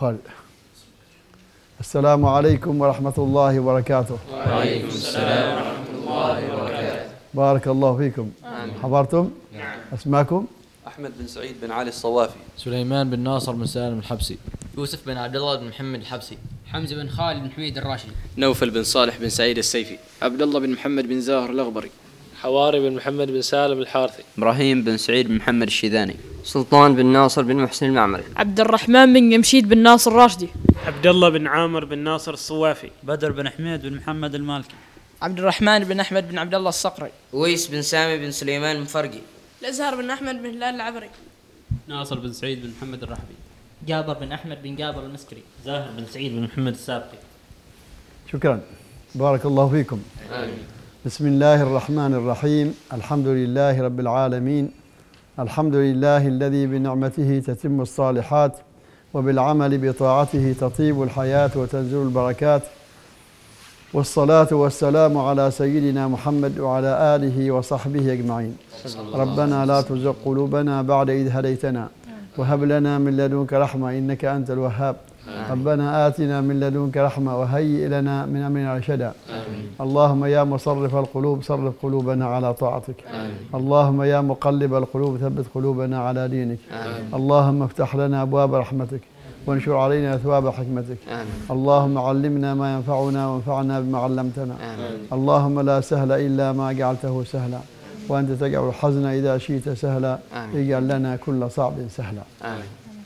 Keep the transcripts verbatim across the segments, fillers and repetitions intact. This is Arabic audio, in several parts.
خالد. السلام عليكم ورحمة الله وبركاته. وعليكم السلام ورحمة الله وبركاته. بارك الله فيكم. آمين. حضرتم؟ نعم. أسماكم؟ أحمد بن سعيد بن علي الصوافي. سليمان بن ناصر بن سالم الحبسي. يوسف بن عبد الله بن محمد الحبسي. حمزة بن خالد بن حميد الراشدي. نوفل بن صالح بن سعيد السيفي. عبد الله بن محمد بن زاهر الأغبري. حواري بن محمد بن سالم الحارثي. إبراهيم بن سعيد بن محمد الشيذاني. سلطان بن ناصر بن محسن المعمري. عبد الرحمن بن يمشيد بن ناصر الراشدي. عبد الله بن عامر بن ناصر الصوافي. بدر بن حميد بن محمد المالكي. عبد الرحمن بن أحمد بن عبد الله الصقري. ويس بن سامي بن سليمان المفرقي. الأزهر بن أحمد بن هلال العبري. ناصر بن سعيد بن محمد الرحبي. جابر بن أحمد بن جابر المسكري. زاهر بن سعيد بن محمد السابقي. شكرا، بارك الله فيكم. آمين. بسم الله الرحمن الرحيم. الحمد لله رب العالمين. الحمد لله الذي بنعمته تتم الصالحات وبالعمل بطاعته تطيب الحياة وتنزل البركات، والصلاة والسلام على سيدنا محمد وعلى آله وصحبه أجمعين. ربنا لا تزغ قلوبنا بعد إذ هديتنا وهب لنا من لدنك رحمة إنك أنت الوهاب. ربنا آتنا من لدنك رحمة وهيئ لنا من أمرنا رشدا. اللهم يا مصرف القلوب صرف قلوبنا على طاعتك. آمين. اللهم يا مقلب القلوب ثبت قلوبنا على دينك. آمين. اللهم افتح لنا أبواب رحمتك وانشر علينا ثواب حكمتك. آمين. اللهم علمنا ما ينفعنا وانفعنا بما علمتنا. آمين. اللهم لا سهل إلا ما جعلته سهلا وأنت تجعل الحزن إذا شئت سهلا. اجعل لنا كل صعب سهلا. آمين.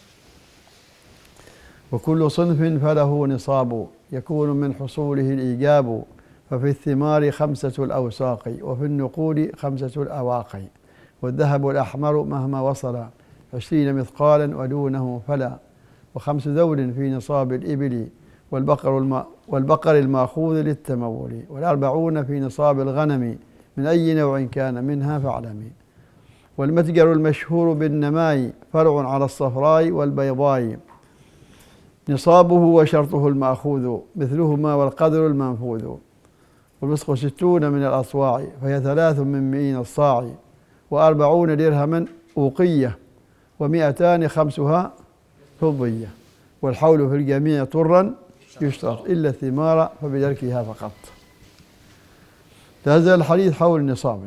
وكل صنف فله نصاب يكون من حصوله الإيجاب، ففي الثمار خمسة الأوساق وفي النقود خمسة الأواقي، والذهب الأحمر مهما وصل عشرين مثقالا ودونه فلا، وخمس ذول في نصاب الإبل، والبقر, الم... والبقر المأخوذ للتمول، والأربعون في نصاب الغنم من أي نوع كان منها فاعلمي، والمتجر المشهور بالنماء فرع على الصفراء والبيضاء، نصابه وشرطه المأخوذ مثلهما والقدر المنفوذ، والوسق ستون من الأصواع فهي ثلاث من مئين الصاع، وأربعون درهما أوقية، ومئتان خمسها فضية، والحول في الجميع طرا يشترط إلا الثمار فبدركها فقط. هذا الحديث حول النصاب،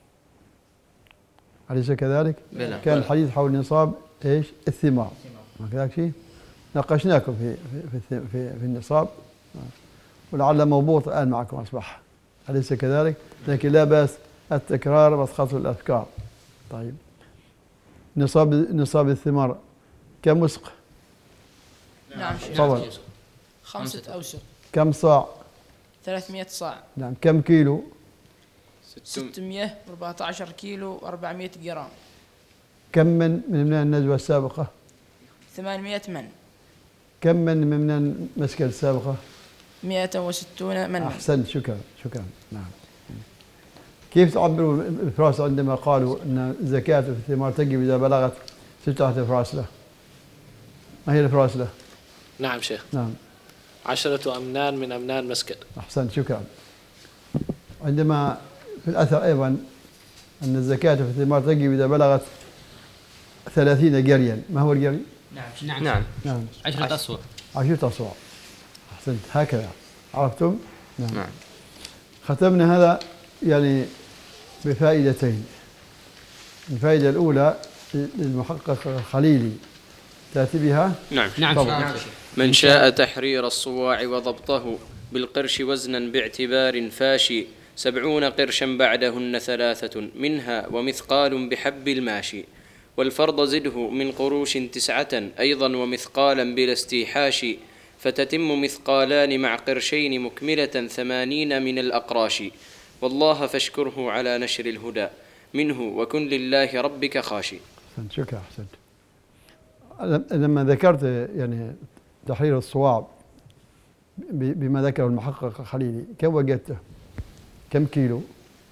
أليس كذلك؟ بلا. كان الحديث حول النصاب إيش؟ الثمار، ما كذلك شيء؟ ناقشناكم في في في في, في النصاب، ولعل موضوع الآن معكم أصبح، أليس كذلك؟ لكن لا بأس التكرار مسخط الأفكار. طيب، نصاب نصاب الثمار كم وسق؟ نعم. طبعا. خمسة أوسق. كم صاع؟ ثلاثمائة صاع. نعم. كم كيلو؟ ستمائة وأربعة عشر كيلو وأربعمائة جرام. كم من من النزوة السابقة؟ ثمانمائة من. كم من من المسكة السابقة؟ مئة وستون من. أحسنت، شكرا شكرا. نعم. كيف تعبروا الفراس عندما قالوا أن الزكاة في الثمار تجب إذا بلغت ستة فراسلة؟ ما هي الفراسلة؟ نعم شيخ. نعم. عشرة أمنان من أمنان مسكت. أحسنت، شكرا. عندما في الأثر أيضا أن الزكاة في الثمار تجب إذا بلغت ثلاثين جريا، ما هو الجري؟ نعم نعم نعم. عشرة أصواع. عشرة أصواع. أحسنت، هكذا عرفتم؟ نعم. نعم. ختمنا هذا يعني بفائدتين. الفائدة الأولى للمحقق الخليلي تأتي بها؟ نعم. نعم. نعم. من شاء تحرير الصواع وضبطه بالقرش وزنا باعتبار فاشي، سبعون قرشا بعدهن ثلاثة منها ومثقال بحب الماشي، والفرض زده من قروش تسعة أيضا ومثقالا بلا استيحاش، فتتم مثقالان مع قرشين مكملة ثمانين من الأقراش، والله فاشكره على نشر الهدى منه وكن لله ربك خاشي. أحسنت، شكرا. أحسنت. لما ذكرت يعني تحرير الصواع بما ذكره المحقق الخليلي كم وجدته؟ كم كيلو؟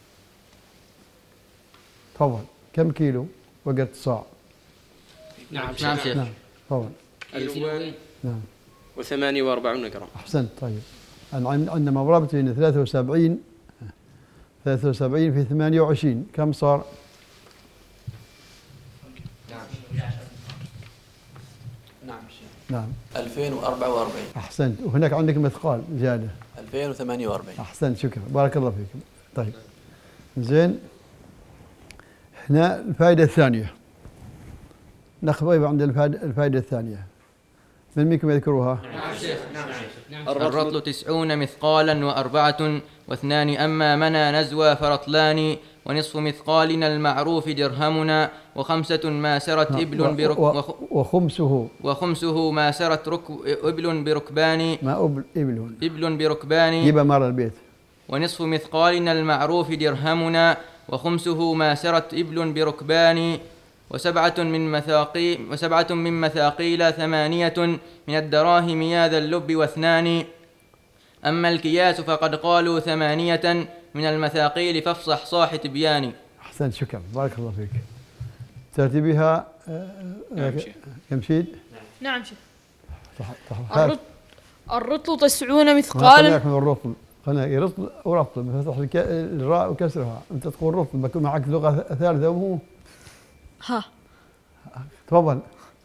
تفضل. كم كيلو وجدت صاع؟ نعم نعم شيخ. نعم تفضل. ألفين نعم وثمانية وأربعون جرام. أحسنت. طيب، أنا عندما ضربت هنا ثلاثة وسبعين ثلاثة وسبعين في ثمانية وعشرين كم صار؟ نعم. نعم. ألفين وأربعة وأربعين. أحسنت. وهناك عندك مثقال زيادة. ألفين وثمانية وأربعين. أحسنت شكرا بارك الله فيكم. طيب زين، هنا الفائدة الثانية نخبر عند الفائدة, الفائدة الثانية من منكم يذكروها؟ نعم شيخ. نعم. الرطل تسعون مثقالا وأربعة واثنان أما منا نزوى فرطلان ونصف مثقالنا المعروف درهمنا وخمسة ما سرت إبل برك وخمسه وخمسه ما سرت ركب إبل بركبان ما أبل إبل إبل بركبان جيب مرة البيت. ونصف مثقالنا المعروف درهمنا وخمسه ما سرت إبل بركبان وسبعة من مثاقي وسبعة من مثاقيل ثمانية من الدراهم يا ذا اللب واثنان أما الكياس فقد قالوا ثمانية من المثاقيل فافصح صاح تبيان. أحسنت شكرا بارك الله فيك. ترتيبها يمشيد؟ نعم شيخ. الرطل الرطل تسعون مثقالا. خلينا الرطل خلينا رطل ورطل بفتح الراء وكسرها. أنت تقول رطل بكون معك لغة ثالثة وهو ها. تفضل.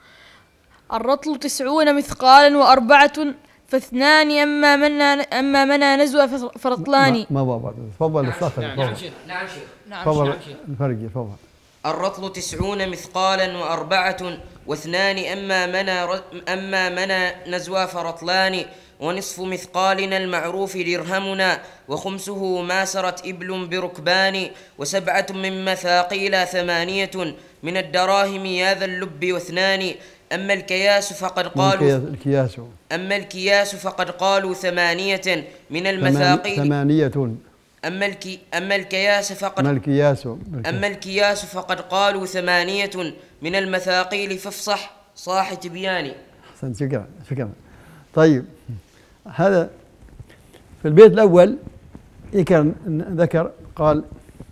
الرطل تسعون مثقالا وأربعة فاثنان أما منا أما منا نزوى فرطلان. ما بابا تفضل الصخر. نعم شيخ. نعم شيخ. تفضل الفرق تفضل. الرطل تسعون مثقالا وأربعة واثنان أما منا أما منا نزوى فرطلان ونصف مثقالنا المعروف درهمنا وخمسه ما سرت إبل بركبان وسبعة من مثاقيل ثمانية من الدراهم يا ذا اللب واثنان أما الكياس فقد قالوا الكياس أما الكياس فقد قالوا ثمانية من المثاقيل ثمانية أما الكي أما الكياس فقد أما الكياس أما الكياس فقد قالوا ثمانية من المثاقيل فافصح صاح تبيان. أحسنت شكرا شكرا. طيب هذا في البيت الأول كان ذكر قال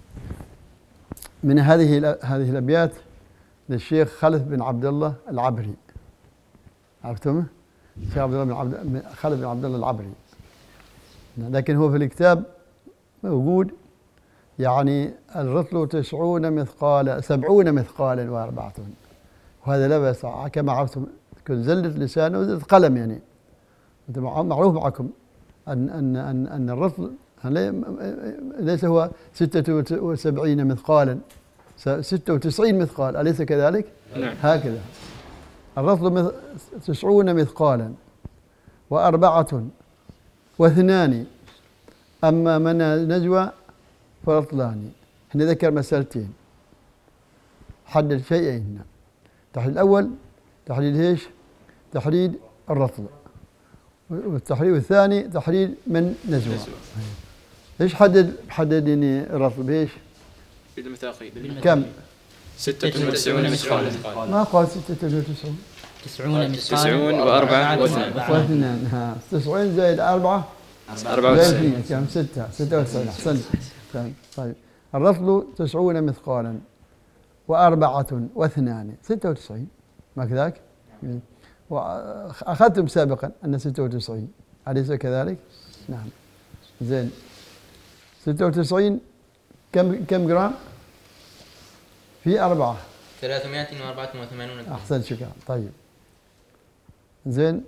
من هذه هذه الأبيات للشيخ خلف بن عبد الله العبري. عرفتم؟ الشيخ عبد الله بن عبد خلف بن عبد الله العبري، لكن هو في الكتاب موجود يعني الرطل تسعون مثقالا سبعون مثقالا وأربعة، وهذا لا بأس كما عرفتم كل زلة لسانه وزلة قلم. يعني معروف معكم أن أن أن أن الرطل ليس هو ستة وسبعين مثقالا، ستة وتسعين مثقال، أليس كذلك؟ نعم. هكذا الرطل تسعون مثقالا وأربعة واثنان أما منا نجوى فرطلان. هنا ذكر مسألتين، حدد شيئين هنا. التحديد الأول تحديد ايش؟ تحديد الرطل، والتحديد الثاني تحديد من نزوى. ايش حدد حدد يعني الرطل بايش؟ بالمثاقيل. كم؟ ستة وتسعون مثقالا. ما قال ستة وتسعون. تسعون تسعون وأربعة واثنان. واثنان ها تسعون زائد أربعة أربعة وتسعين. كم؟ ستة ستة وتسعين. أحسنت. طيب الرطل تسعون مثقالا وأربعة واثنان ستة وتسعين، ما كذاك؟ وأخذتم سابقا أن ستة وتسعين، أليس كذلك؟ نعم. زين ستة وتسعين كم كم جرام؟ في أربعة ثلاثمائة وأربعة وثمانون. أحسن شكرا. طيب زين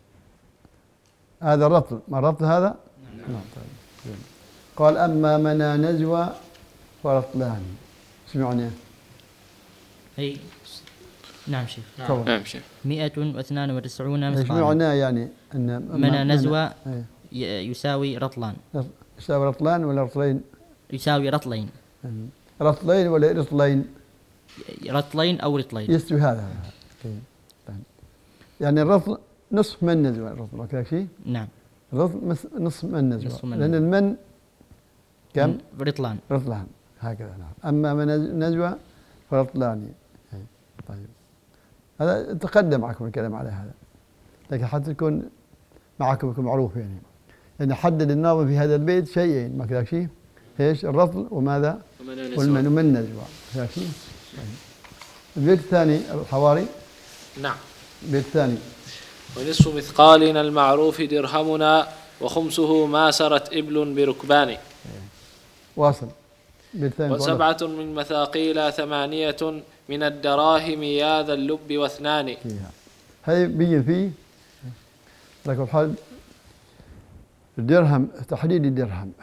هذا الرطل، ما الرطل هذا؟ نعم. طيب. قال أما منا نزوى فرطلان، ايش معناه؟ أي نعم شيخ. نعم شيخ. مئة واثنان وتسعون مثقالا. ايش معناه يعني أن منا نزوى يساوي رطلان؟ يساوي رطلان ولا رطلين؟ يساوي رطلين. رطلين ولا رطلين؟ رطلين أو رطلين. يستوي هذا. طيب. يعني الرطل نصف من نزوى الرطل كذا شيء؟ نعم. الرطل نصف من نزوى، لأن المن كم؟ رطلان. رطلان هكذا. نعم. أما من نزوى فرطلان. طيب هذا تقدم معكم الكلام على هذا، لكن حتى يكون معكم يكون معروف يعني. يعني حدد الناظم في هذا البيت شيئين، ما كذا شيء؟ ايش؟ الرطل وماذا؟ والمن ومن نزوى كذا شيء. طيب. البيت الثاني الحواري. نعم. البيت الثاني ونصف مثقالنا المعروف درهمنا وخمسه ما سرت إبل بركبان. واصل. وسبعة من مثاقيل ثمانية من الدراهم يا ذا اللب واثنان. هذه بين فيه لكن الحال الدرهم تحديد الدرهم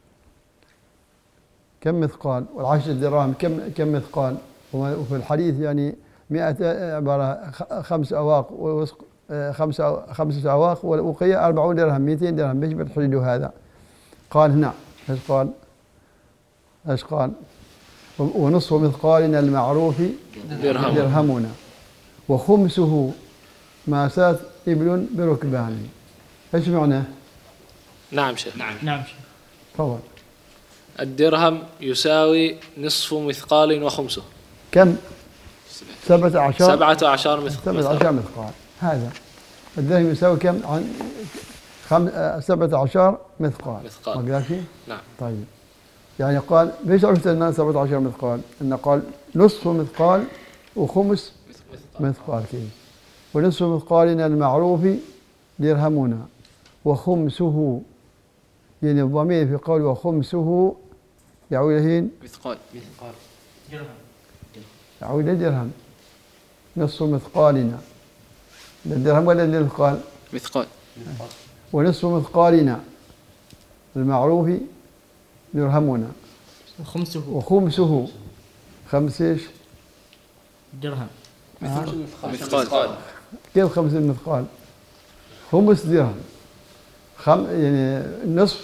كم مثقال والعشرة دراهم كم كم مثقال وفي الحديث يعني مئة عبارة خمس أواق ووسق خمسة خمسة أواق والأوقية أربعون درهم مئتين درهم ليش بتحددوا هذا؟ قال هنا ايش قال؟ ايش قال؟ ونصف مثقالنا المعروف درهم درهمنا وخمسه ماسات إبل بركبان. ايش معناه؟ نعم شيخ. نعم نعم شيخ. تفضل. الدرهم يساوي نصف مثقال وخمسه. كم؟ سبعة عشر سبعة عشر مثقال. سبعة عشر مثقال. هذا الدرهم يساوي كم؟ عن خم... سبعة عشر مثقال. مثقال. ما قال شيء؟ نعم. طيب. يعني قال ليش عرفت أن سبعة عشر مثقال؟ أنه قال نصف مثقال وخمس مثقال, مثقال كيف؟ ونصف مثقالنا المعروف درهمنا وخمسه يعني الضمير في قول وخمسه يعود إلى مثقال مثقال درهم يعود إلى درهم نصف مثقالنا الدرهم ولا المثقال؟ مثقال ونصف مثقالنا المعروف درهمنا وخمسه وخمسه خمس ايش؟ درهم مثقال. كيف خمس المثقال؟ خمس درهم خم يعني نصف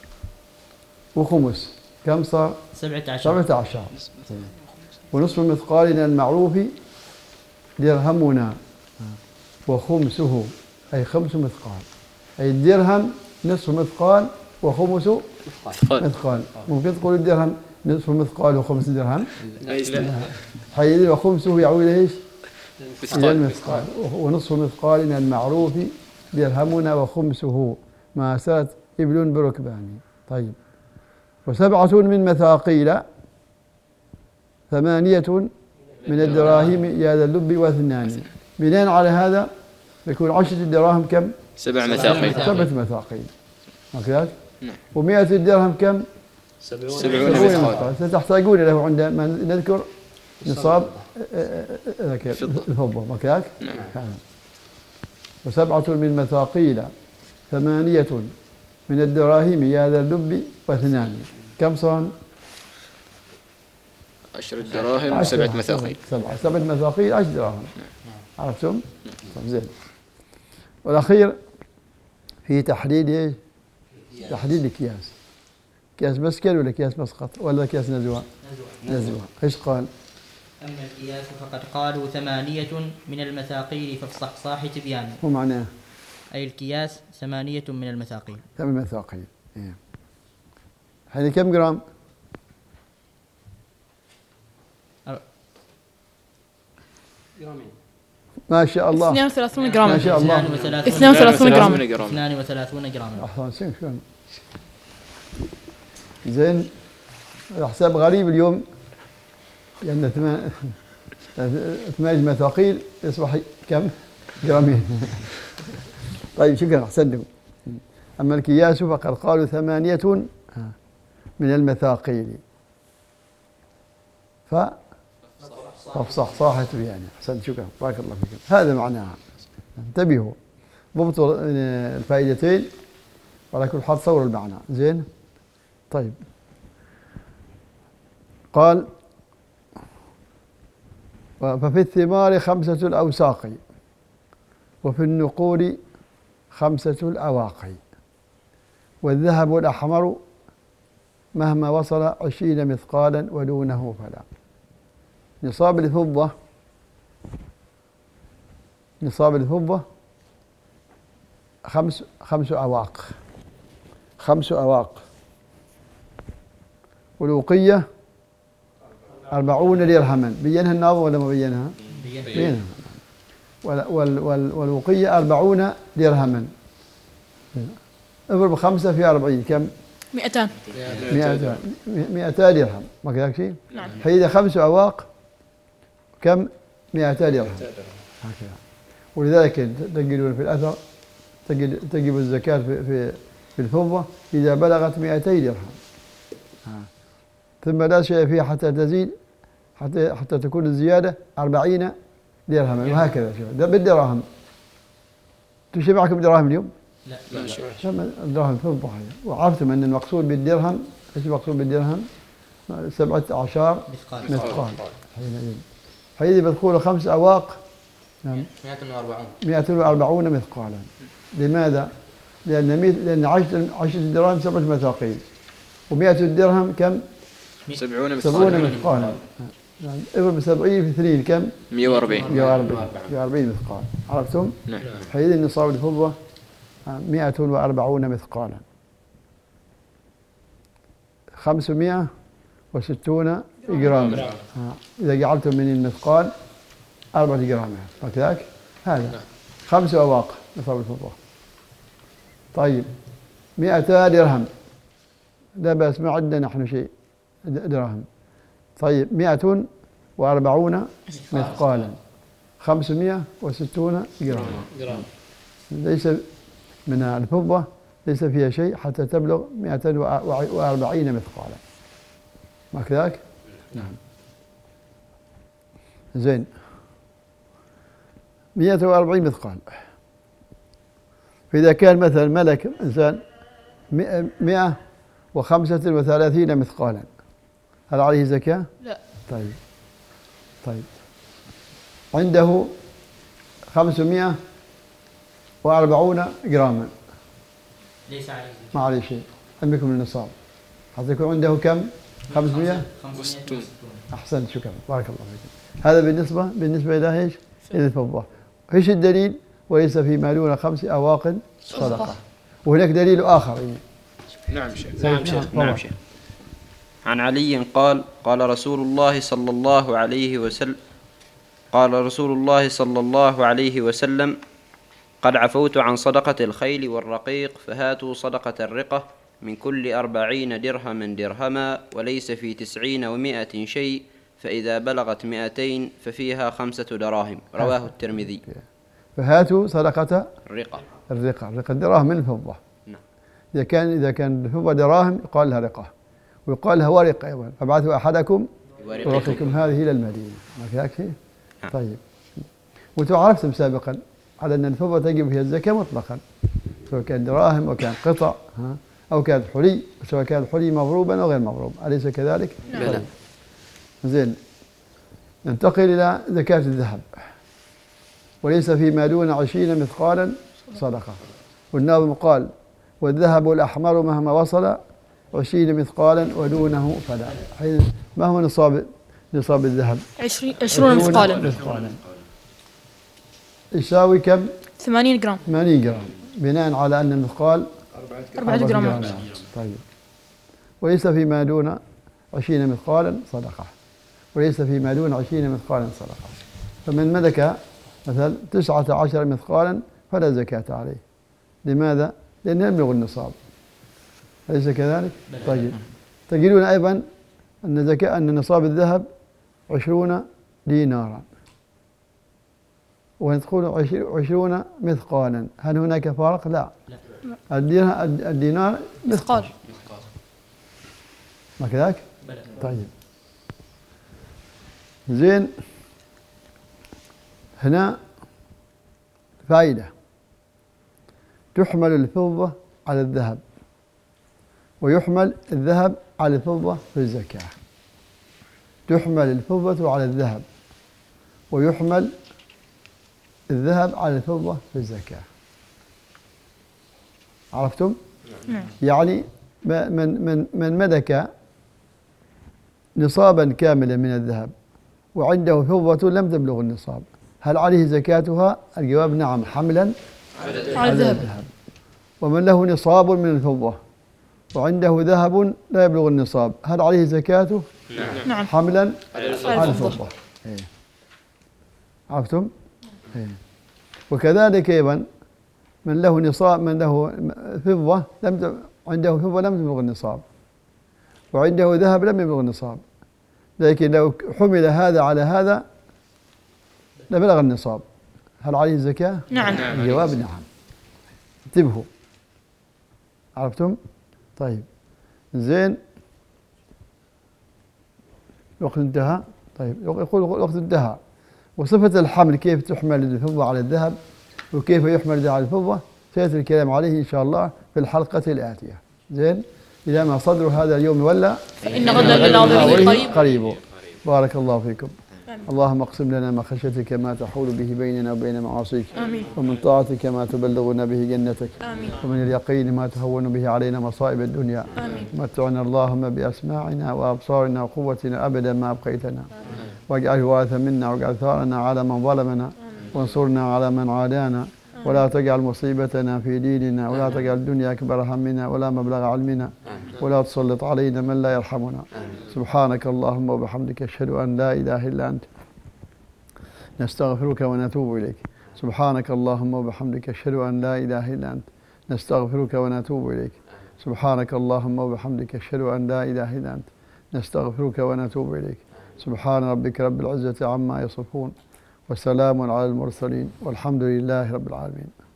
وخمس كم صار؟ سبعة عشر سبعة عشر ونصف مثقالنا المعروف درهمنا وخمسه أي خمس مثقال أي الدرهم نصف مثقال وخمس مثقال. ممكن تقول الدرهم نصف مثقال وخمس درهم حيث وخمسه يعود ايش؟ إلى المثقال. ونصف مثقالنا المعروف درهمنا وخمسه ماسات إبل بركبان. طيب. وسبعة من مثاقيل ثمانية من الدراهم يا ذا اللب واثنان. بناء على هذا يكون عشرة الدراهم كم؟ سبع مثاقيل. سبعة مثاقيل. هكذا؟ ومئة الدرهم كم؟ سبعون مثقال. ستحتاجون له عندما نذكر نصاب الفضة مكاك. وسبعة من مثاقيل ثمانية من الدراهم يا ذا اللب واثنان. كم صار؟ عشر دراهم وسبعة مثاقيل. سبعة سبعة مثاقيل عشر دراهم. عرفتم؟ زين. والأخير في تحديد ايش؟ تحديد الكياس. كياس مسكن ولا كياس مسقط ولا كياس نزوة؟ نزوة. ايش قال؟ أما الكياس فقد قالوا ثمانية من المثاقيل فافصح صاح تبيان. مو معناه؟ أي الكياس ثمانية من المثاقيل. ثمان مثاقيل. إيه. هذه كم جرام؟ جرامين. ما شاء الله. اثنين وثلاثون جرام. ما شاء الله. اثنين وثلاثون جرام. اثنان وثلاثون جرام. أحسن شلون؟ زين. حساب غريب اليوم لأن ثمان ثمان مثاقيل يصبح كم؟ جرامين. طيب شكرا أحسنتم. أما الكياس فقد قالوا ثمانية من المثاقيل ف فافصح صاحت يعني. أحسنت شكرا بارك الله فيكم. هذا معناها. انتبهوا ضبطوا الفائدتين وعلى كل حال تصوروا المعنى. زين. طيب قال ففي الثمار خمسة الأوساق وفي النقود خمسة الأواق والذهب الأحمر مهما وصل عشرين مثقالا ودونه فلا. نصاب الفضة نصاب الفضة خمس خمس أواق خمس أواق والوقية أربعون درهما. بينها الناظم ولا ما بينها؟ بينها. وال وال وال والوقية أربعون درهما. اضرب خمسة في أربعين كم؟ مئتان. مئتان مئتان درهم ما كذاك شيء؟ نعم. فإذا خمس أواق كم؟ مئتان درهم. هكذا. ولذلك تجدون في الأثر تجد تجب الزكاة في في في الفضة إذا بلغت مئتي درهم. ثم لا شيء فيها حتى تزيد حتى حتى تكون الزيادة أربعين درهما وهكذا. ده بالدراهم تشبعكم دراهم اليوم؟ لا لا شيء. الدرهم فضة هي. وعرفتم أن المقصود بالدرهم إيش المقصود بالدرهم؟ سبعة عشر مثقال. مثقال. حينئذ حينئذ بتقول خمس أواق نعم مئة وأربعون مئة وأربعون مثقالا. لماذا؟ لأن مئة لأن عشرة عشرة دراهم سبعة مثاقيل، ومئة الدرهم كم؟ سبعون مثقالا. سبعون مثقالا. يعني اضرب بسبعين في اثنين كم؟ مئة وأربعين. مئة وأربعين مئة وأربعين مثقال. عرفتم؟ نعم. حينئذ نصاب الفضة مئة وأربعون مثقالا، خمسمائة وستون جراما. إذا جعلتم من المثقال أربعة جرام هكذاك هذا خمس أواق نصاب الفضة. طيب مئتا درهم لا بأس، ما عندنا نحن شيء درهم. طيب مئة وأربعون مثقالا خمسمائة وستون جراما. ليس من الفضة ليس فيها شيء حتى تبلغ مئة وأربعين مثقالا هكذاك. نعم. زين مئة وأربعين مثقال. فإذا كان مثلا ملك إنسان مئة وخمسة وثلاثين مثقالا هل عليه زكاة؟ لا. طيب طيب عنده خمسمائة وأربعون جراما ليس عليه ما عليه شيء. عندكم النصاب حتى يكون عنده كم؟ خمسمائة وستون. أحسنت شكرا بارك الله فيكم. هذا بالنسبة بالنسبة إلى إيش؟ إلى الفضة. إيش الدليل؟ وليس فيما دون خمس أواق صدقة. وهناك دليل آخر. نعم شيخ. نعم شيخ. نعم شيخ. عن علي قال قال رسول الله صلى الله عليه وسلم قال رسول الله صلى الله عليه وسلم قد عفوت عن صدقة الخيل والرقيق فهاتوا صدقة الرقة من كل أربعين درهما درهما وليس في تسعين ومائة شيء فإذا بلغت مائتين ففيها خمسة دراهم. رواه الترمذي. فهاتوا صدقة الرقة. الرقة الرقة دراهم من الفضة. نعم. إذا كان إذا كان الفضة دراهم يقال لها رقة ويقال لها ورقة أيضا. فابعثوا أحدكم ورقكم هذه إلى المدينة. ما كذاك شيء؟ طيب وأنتم عرفتم سابقا على أن الفضة تجب فيها الزكاة مطلقا سواء كان دراهم وكان قطع ها أو كانت حلي سواء كان الحلي مضروبا أو غير مضروب. أليس كذلك؟ لا. طيب. زين ننتقل إلى زكاة الذهب. وليس فيما دون عشرين مثقالا صدقة. والناظم قال والذهب الأحمر مهما وصل عشرين مثقالا ودونه فلا. حين ما هو نصاب نصاب الذهب؟ عشرين عشرون مثقالا. مثقالا يساوي كم؟ ثمانين جرام. ثمانين جرام بناء على أن المثقال أربعة جرام. طيب وليس فيما دون عشرين مثقالا صدقة. وليس فيما دون عشرين مثقالا صدقة. فمن ملك مثلا تسعة عشر مثقالا فلا زكاة عليه. لماذا؟ لأنه يبلغ النصاب. أليس كذلك؟ طيب تجدون أيضا أن زكاة أن نصاب الذهب عشرون دينارا وندخل عشرون مثقالا. هل هناك فرق؟ لا. الدينار مثقال. ما كذاك؟ طيب زين هنا فائدة. تحمل الفضة على الذهب ويحمل الذهب على الفضة في الزكاة. تحمل الفضة على الذهب ويحمل الذهب على الفضة في الزكاة. عرفتم؟ نعم. يعني من من من ملك نصابا كاملا من الذهب وعنده فضة لم تبلغ النصاب هل عليه زكاتها؟ الجواب نعم حملا على الذهب. ومن له نصاب من الفضة وعنده ذهب لا يبلغ النصاب هل عليه زكاته؟ نعم حملا على الفضة. إيه. عرفتم؟ إيه. وكذلك أيضا من له نصاب من له فضة لم عنده فضة لم تبلغ النصاب وعنده ذهب لم يبلغ النصاب لكن لو حمل هذا على هذا لبلغ النصاب هل عليه الزكاة؟ نعم. الجواب نعم. انتبهوا. عرفتم؟ طيب زين الوقت انتهى. طيب يقول الوقت انتهى. وصفة الحمل كيف تحمل الفضة على الذهب؟ وكيف يحمل ذهب على الفضة سيأتي الكلام عليه إن شاء الله في الحلقة الآتية. زين، إذا ما صدر هذا اليوم ولا فإن غدا للناظرين قريب. قريب. بارك الله فيكم. اللهم اقسم لنا من خشيتك ما تحول به بيننا وبين معاصيك، آمين. ومن طاعتك ما تبلغنا به جنتك، آمين. ومن اليقين ما تهون به علينا مصائب الدنيا. آمين. متعنا اللهم بأسماعنا وأبصارنا وقوتنا أبدا ما أبقيتنا، واجعله وارثا منا، واجعل ثارنا على من ظلمنا، وانصرنا على من عادانا، ولا تجعل مصيبتنا في ديننا، ولا تجعل الدنيا أكبر همنا ولا مبلغ علمنا، ولا تسلط علينا من لا يرحمنا. سبحانك اللهم وبحمدك أشهد أن لا إله إلا أنت نستغفرك ونتوب إليك. سبحانك اللهم وبحمدك أشهد أن لا إله إلا أنت نستغفرك ونتوب إليك. سبحانك اللهم وبحمدك أشهد أن لا إله إلا أنت نستغفرك ونتوب إليك. سبحان ربك رب العزة عما يصفون، وسلام على المرسلين، والحمد لله رب العالمين.